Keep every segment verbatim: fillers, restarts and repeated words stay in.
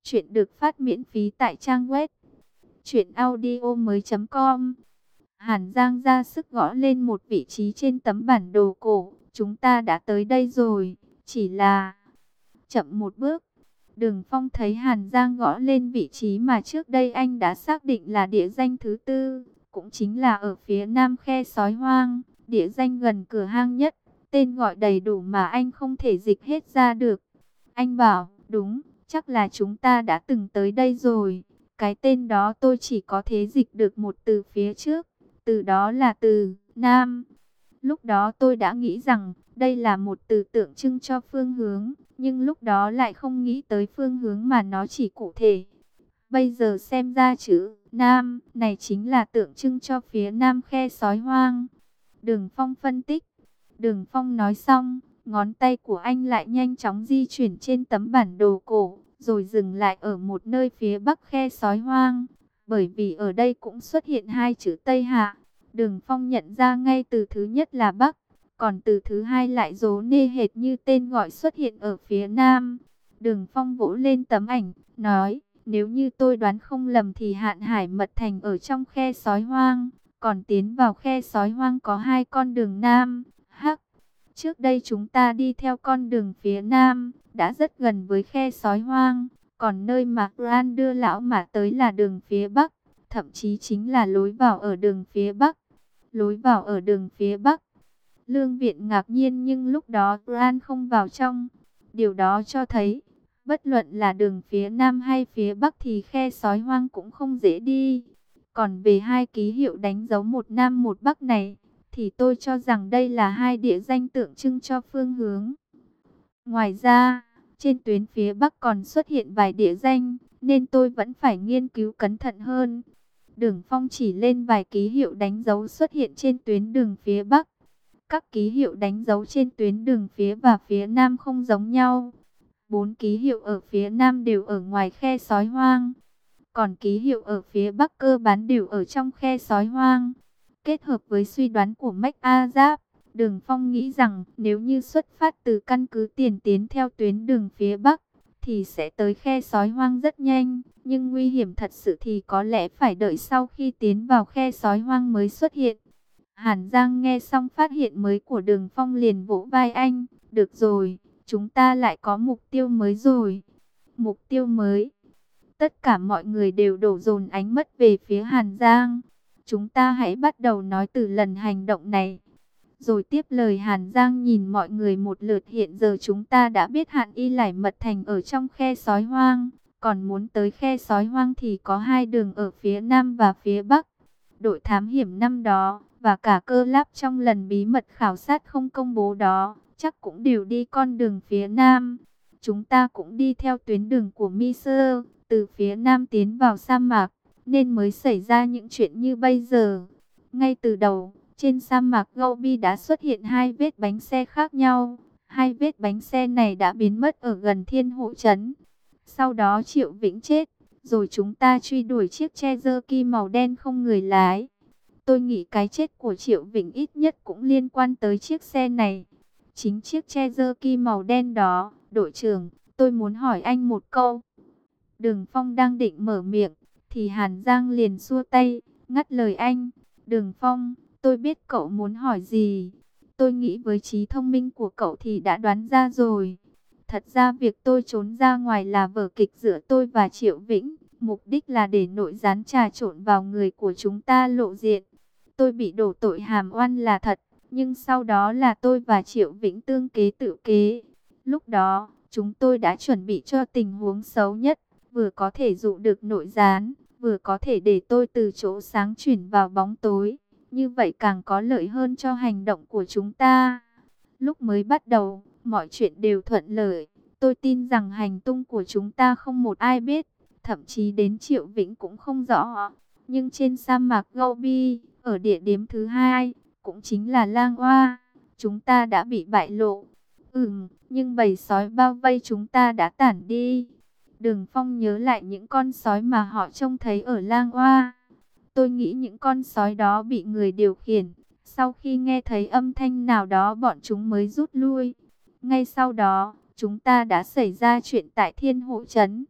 Chuyện được phát miễn phí tại trang web truyện audio mới chấm com. Hàn Giang ra sức gõ lên một vị trí trên tấm bản đồ cổ. Chúng ta đã tới đây rồi, chỉ là chậm một bước. Đường Phong thấy Hàn Giang gõ lên vị trí mà trước đây anh đã xác định là địa danh thứ tư, cũng chính là ở phía nam khe sói hoang, địa danh gần cửa hang nhất, tên gọi đầy đủ mà anh không thể dịch hết ra được. Anh bảo, đúng, chắc là chúng ta đã từng tới đây rồi. Cái tên đó tôi chỉ có thể dịch được một từ phía trước, từ đó là từ Nam. Lúc đó tôi đã nghĩ rằng đây là một từ tượng trưng cho phương hướng, nhưng lúc đó lại không nghĩ tới phương hướng mà nó chỉ cụ thể. Bây giờ xem ra chữ Nam này chính là tượng trưng cho phía nam khe sói hoang. Đường Phong phân tích. Đường Phong nói xong, ngón tay của anh lại nhanh chóng di chuyển trên tấm bản đồ cổ, rồi dừng lại ở một nơi phía bắc khe sói hoang. Bởi vì ở đây cũng xuất hiện hai chữ Tây Hạ. Đường Phong nhận ra ngay từ thứ nhất là Bắc, còn từ thứ hai lại rố nê hệt như tên gọi xuất hiện ở phía Nam. Đường Phong vỗ lên tấm ảnh, nói, nếu như tôi đoán không lầm thì Hạn Hải Mật Thành ở trong khe sói hoang, còn tiến vào khe sói hoang có hai con đường Nam, Hắc. Trước đây chúng ta đi theo con đường phía Nam, đã rất gần với khe sói hoang, còn nơi mà Gran đưa lão mà tới là đường phía Bắc, thậm chí chính là lối vào ở đường phía Bắc. Lối vào ở đường phía Bắc. Lương Viện ngạc nhiên nhưng lúc đó Gran không vào trong. Điều đó cho thấy, bất luận là đường phía Nam hay phía Bắc thì khe sói hoang cũng không dễ đi. Còn về hai ký hiệu đánh dấu một Nam một Bắc này, thì tôi cho rằng đây là hai địa danh tượng trưng cho phương hướng. Ngoài ra, trên tuyến phía Bắc còn xuất hiện vài địa danh, nên tôi vẫn phải nghiên cứu cẩn thận hơn. Đường Phong chỉ lên vài ký hiệu đánh dấu xuất hiện trên tuyến đường phía Bắc. Các ký hiệu đánh dấu trên tuyến đường phía và phía Nam không giống nhau. Bốn ký hiệu ở phía Nam đều ở ngoài khe sói hoang, còn ký hiệu ở phía Bắc cơ bản đều ở trong khe sói hoang. Kết hợp với suy đoán của Mách A Giáp, Đường Phong nghĩ rằng nếu như xuất phát từ căn cứ tiền tiến theo tuyến đường phía Bắc, thì sẽ tới khe sói hoang rất nhanh, nhưng nguy hiểm thật sự thì có lẽ phải đợi sau khi tiến vào khe sói hoang mới xuất hiện. Hàn Giang nghe xong phát hiện mới của Đường Phong liền vỗ vai anh, được rồi, chúng ta lại có mục tiêu mới rồi. Mục tiêu mới. Tất cả mọi người đều đổ dồn ánh mắt về phía Hàn Giang. Chúng ta hãy bắt đầu nói từ lần hành động này. Rồi tiếp lời Hàn Giang nhìn mọi người một lượt, hiện giờ chúng ta đã biết Hạn Y Lải Mật Thành ở trong khe sói hoang. Còn muốn tới khe sói hoang thì có hai đường ở phía Nam và phía Bắc. Đội thám hiểm năm đó và cả cơ láp trong lần bí mật khảo sát không công bố đó, chắc cũng đều đi con đường phía Nam. Chúng ta cũng đi theo tuyến đường của Miser, từ phía Nam tiến vào sa mạc, nên mới xảy ra những chuyện như bây giờ. Ngay từ đầu, trên sa mạc Gobi đã xuất hiện hai vết bánh xe khác nhau. Hai vết bánh xe này đã biến mất ở gần Thiên Hộ Trấn. Sau đó Triệu Vĩnh chết, rồi chúng ta truy đuổi chiếc Cherokee màu đen không người lái. Tôi nghĩ cái chết của Triệu Vĩnh ít nhất cũng liên quan tới chiếc xe này. Chính chiếc Cherokee màu đen đó, đội trưởng, tôi muốn hỏi anh một câu. Đường Phong đang định mở miệng, thì Hàn Giang liền xua tay, ngắt lời anh. Đường Phong, tôi biết cậu muốn hỏi gì. Tôi nghĩ với trí thông minh của cậu thì đã đoán ra rồi. Thật ra việc tôi trốn ra ngoài là vở kịch giữa tôi và Triệu Vĩnh. Mục đích là để nội gián trà trộn vào người của chúng ta lộ diện. Tôi bị đổ tội hàm oan là thật, nhưng sau đó là tôi và Triệu Vĩnh tương kế tự kế. Lúc đó, chúng tôi đã chuẩn bị cho tình huống xấu nhất, vừa có thể dụ được nội gián, vừa có thể để tôi từ chỗ sáng chuyển vào bóng tối. Như vậy càng có lợi hơn cho hành động của chúng ta. Lúc mới bắt đầu, mọi chuyện đều thuận lợi. Tôi tin rằng hành tung của chúng ta không một ai biết, thậm chí đến Triệu Vĩnh cũng không rõ. Nhưng trên sa mạc Gobi, ở địa điểm thứ hai, cũng chính là Lang Oa, chúng ta đã bị bại lộ. Ừm, nhưng bầy sói bao vây chúng ta đã tản đi. Đường Phong nhớ lại những con sói mà họ trông thấy ở Lang Oa. Tôi nghĩ những con sói đó bị người điều khiển. Sau khi nghe thấy âm thanh nào đó bọn chúng mới rút lui. Ngay sau đó, chúng ta đã xảy ra chuyện tại Thiên Hộ Trấn.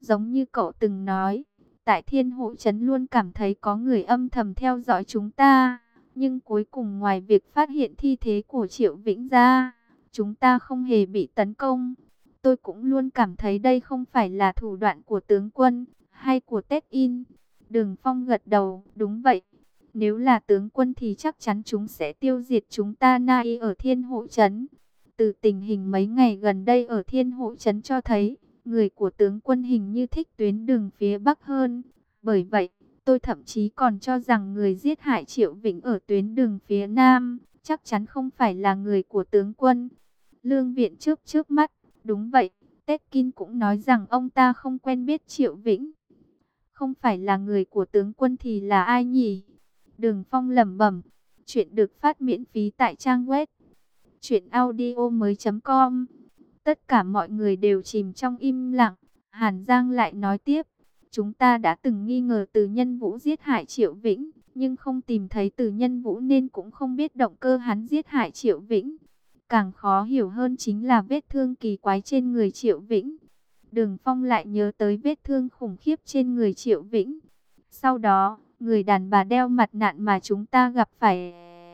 Giống như cậu từng nói, tại Thiên Hộ Trấn luôn cảm thấy có người âm thầm theo dõi chúng ta. Nhưng cuối cùng ngoài việc phát hiện thi thể của Triệu Vĩnh ra, chúng ta không hề bị tấn công. Tôi cũng luôn cảm thấy đây không phải là thủ đoạn của tướng quân hay của Tết In. Đường Phong gật đầu, đúng vậy. Nếu là tướng quân thì chắc chắn chúng sẽ tiêu diệt chúng ta nay ở Thiên Hộ Trấn. Từ tình hình mấy ngày gần đây ở Thiên Hộ Trấn cho thấy, người của tướng quân hình như thích tuyến đường phía Bắc hơn. Bởi vậy, tôi thậm chí còn cho rằng người giết hại Triệu Vĩnh ở tuyến đường phía Nam, chắc chắn không phải là người của tướng quân. Lương Viện chớp chớp mắt, đúng vậy, Tetkin cũng nói rằng ông ta không quen biết Triệu Vĩnh. Không phải là người của tướng quân thì là ai nhỉ? Đường Phong lẩm bẩm. Chuyện được phát miễn phí tại trang web truyện audio mới chấm com. Tất cả mọi người đều chìm trong im lặng. Hàn Giang lại nói tiếp. Chúng ta đã từng nghi ngờ Từ Nhân Vũ giết hại Triệu Vĩnh, nhưng không tìm thấy Từ Nhân Vũ nên cũng không biết động cơ hắn giết hại Triệu Vĩnh. Càng khó hiểu hơn chính là vết thương kỳ quái trên người Triệu Vĩnh. Đường Phong lại nhớ tới vết thương khủng khiếp trên người Triệu Vĩnh. Sau đó, người đàn bà đeo mặt nạ mà chúng ta gặp phải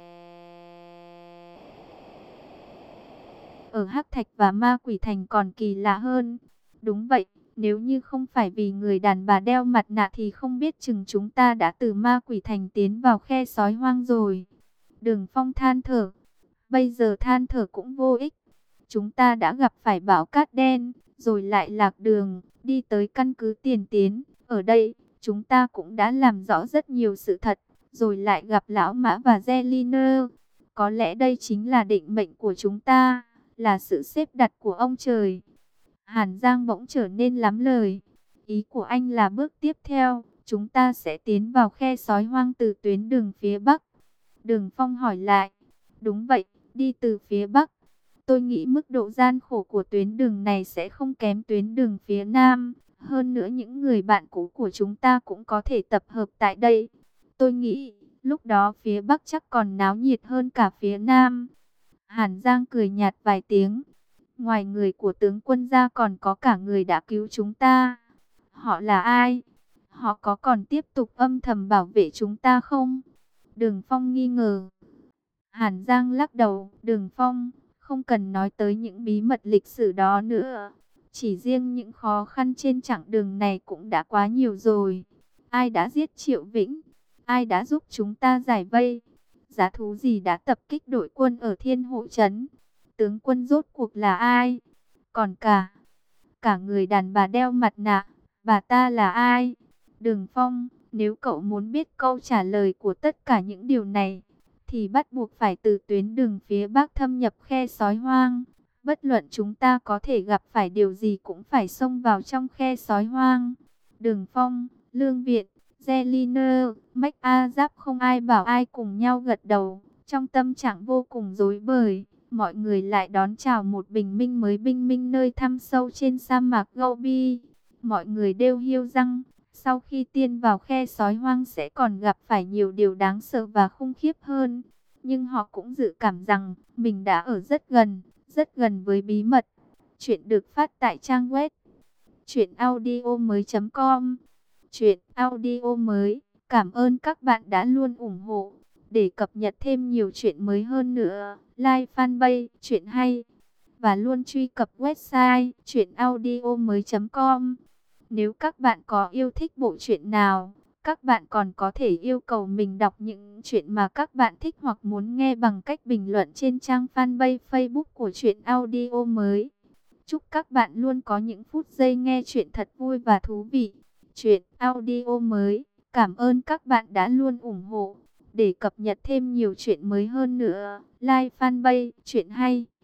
ở Hắc Thạch và Ma Quỷ Thành còn kỳ lạ hơn. Đúng vậy, nếu như không phải vì người đàn bà đeo mặt nạ thì không biết chừng chúng ta đã từ Ma Quỷ Thành tiến vào khe sói hoang rồi. Đường Phong than thở. Bây giờ than thở cũng vô ích. Chúng ta đã gặp phải bão cát đen, rồi lại lạc đường, đi tới căn cứ Tiền Tiến. Ở đây, chúng ta cũng đã làm rõ rất nhiều sự thật, rồi lại gặp Lão Mã và Zeliner. Có lẽ đây chính là định mệnh của chúng ta, là sự xếp đặt của ông trời. Hàn Giang bỗng trở nên lắm lời. Ý của anh là bước tiếp theo, chúng ta sẽ tiến vào khe sói hoang từ tuyến đường phía Bắc. Đường Phong hỏi lại. Đúng vậy, đi từ phía Bắc. Tôi nghĩ mức độ gian khổ của tuyến đường này sẽ không kém tuyến đường phía Nam. Hơn nữa những người bạn cũ của chúng ta cũng có thể tập hợp tại đây. Tôi nghĩ, lúc đó phía Bắc chắc còn náo nhiệt hơn cả phía Nam. Hàn Giang cười nhạt vài tiếng. Ngoài người của tướng quân ra còn có cả người đã cứu chúng ta. Họ là ai? Họ có còn tiếp tục âm thầm bảo vệ chúng ta không? Đường Phong nghi ngờ. Hàn Giang lắc đầu. Đường Phong, không cần nói tới những bí mật lịch sử đó nữa. Chỉ riêng những khó khăn trên chặng đường này cũng đã quá nhiều rồi. Ai đã giết Triệu Vĩnh? Ai đã giúp chúng ta giải vây? Giá thú gì đã tập kích đội quân ở Thiên Hộ Trấn? Tướng quân rốt cuộc là ai? Còn cả, cả người đàn bà đeo mặt nạ, bà ta là ai? Đường Phong, nếu cậu muốn biết câu trả lời của tất cả những điều này, thì bắt buộc phải từ tuyến đường phía Bắc thâm nhập khe sói hoang. Bất luận chúng ta có thể gặp phải điều gì cũng phải xông vào trong khe sói hoang. Đường Phong, Lương Viện, Zeliner, Mách A Giáp không ai bảo ai cùng nhau gật đầu. Trong tâm trạng vô cùng rối bời, mọi người lại đón chào một bình minh mới bình minh nơi thăm sâu trên sa mạc Gobi. Mọi người đều hiêu răng, sau khi tiên vào khe sói hoang sẽ còn gặp phải nhiều điều đáng sợ và khủng khiếp hơn. Nhưng họ cũng dự cảm rằng mình đã ở rất gần, rất gần với bí mật. Chuyện được phát tại trang web truyện audio mới chấm com. Truyện audio mới. Cảm ơn các bạn đã luôn ủng hộ. Để cập nhật thêm nhiều chuyện mới hơn nữa, like fanpage Chuyện Hay và luôn truy cập website truyện audio mới chấm com. Nếu các bạn có yêu thích bộ truyện nào, các bạn còn có thể yêu cầu mình đọc những chuyện mà các bạn thích hoặc muốn nghe bằng cách bình luận trên trang fanpage Facebook của Truyện Audio Mới. Chúc các bạn luôn có những phút giây nghe chuyện thật vui và thú vị. Truyện Audio Mới. Cảm ơn các bạn đã luôn ủng hộ. Để cập nhật thêm nhiều chuyện mới hơn nữa, like fanpage Chuyện Hay.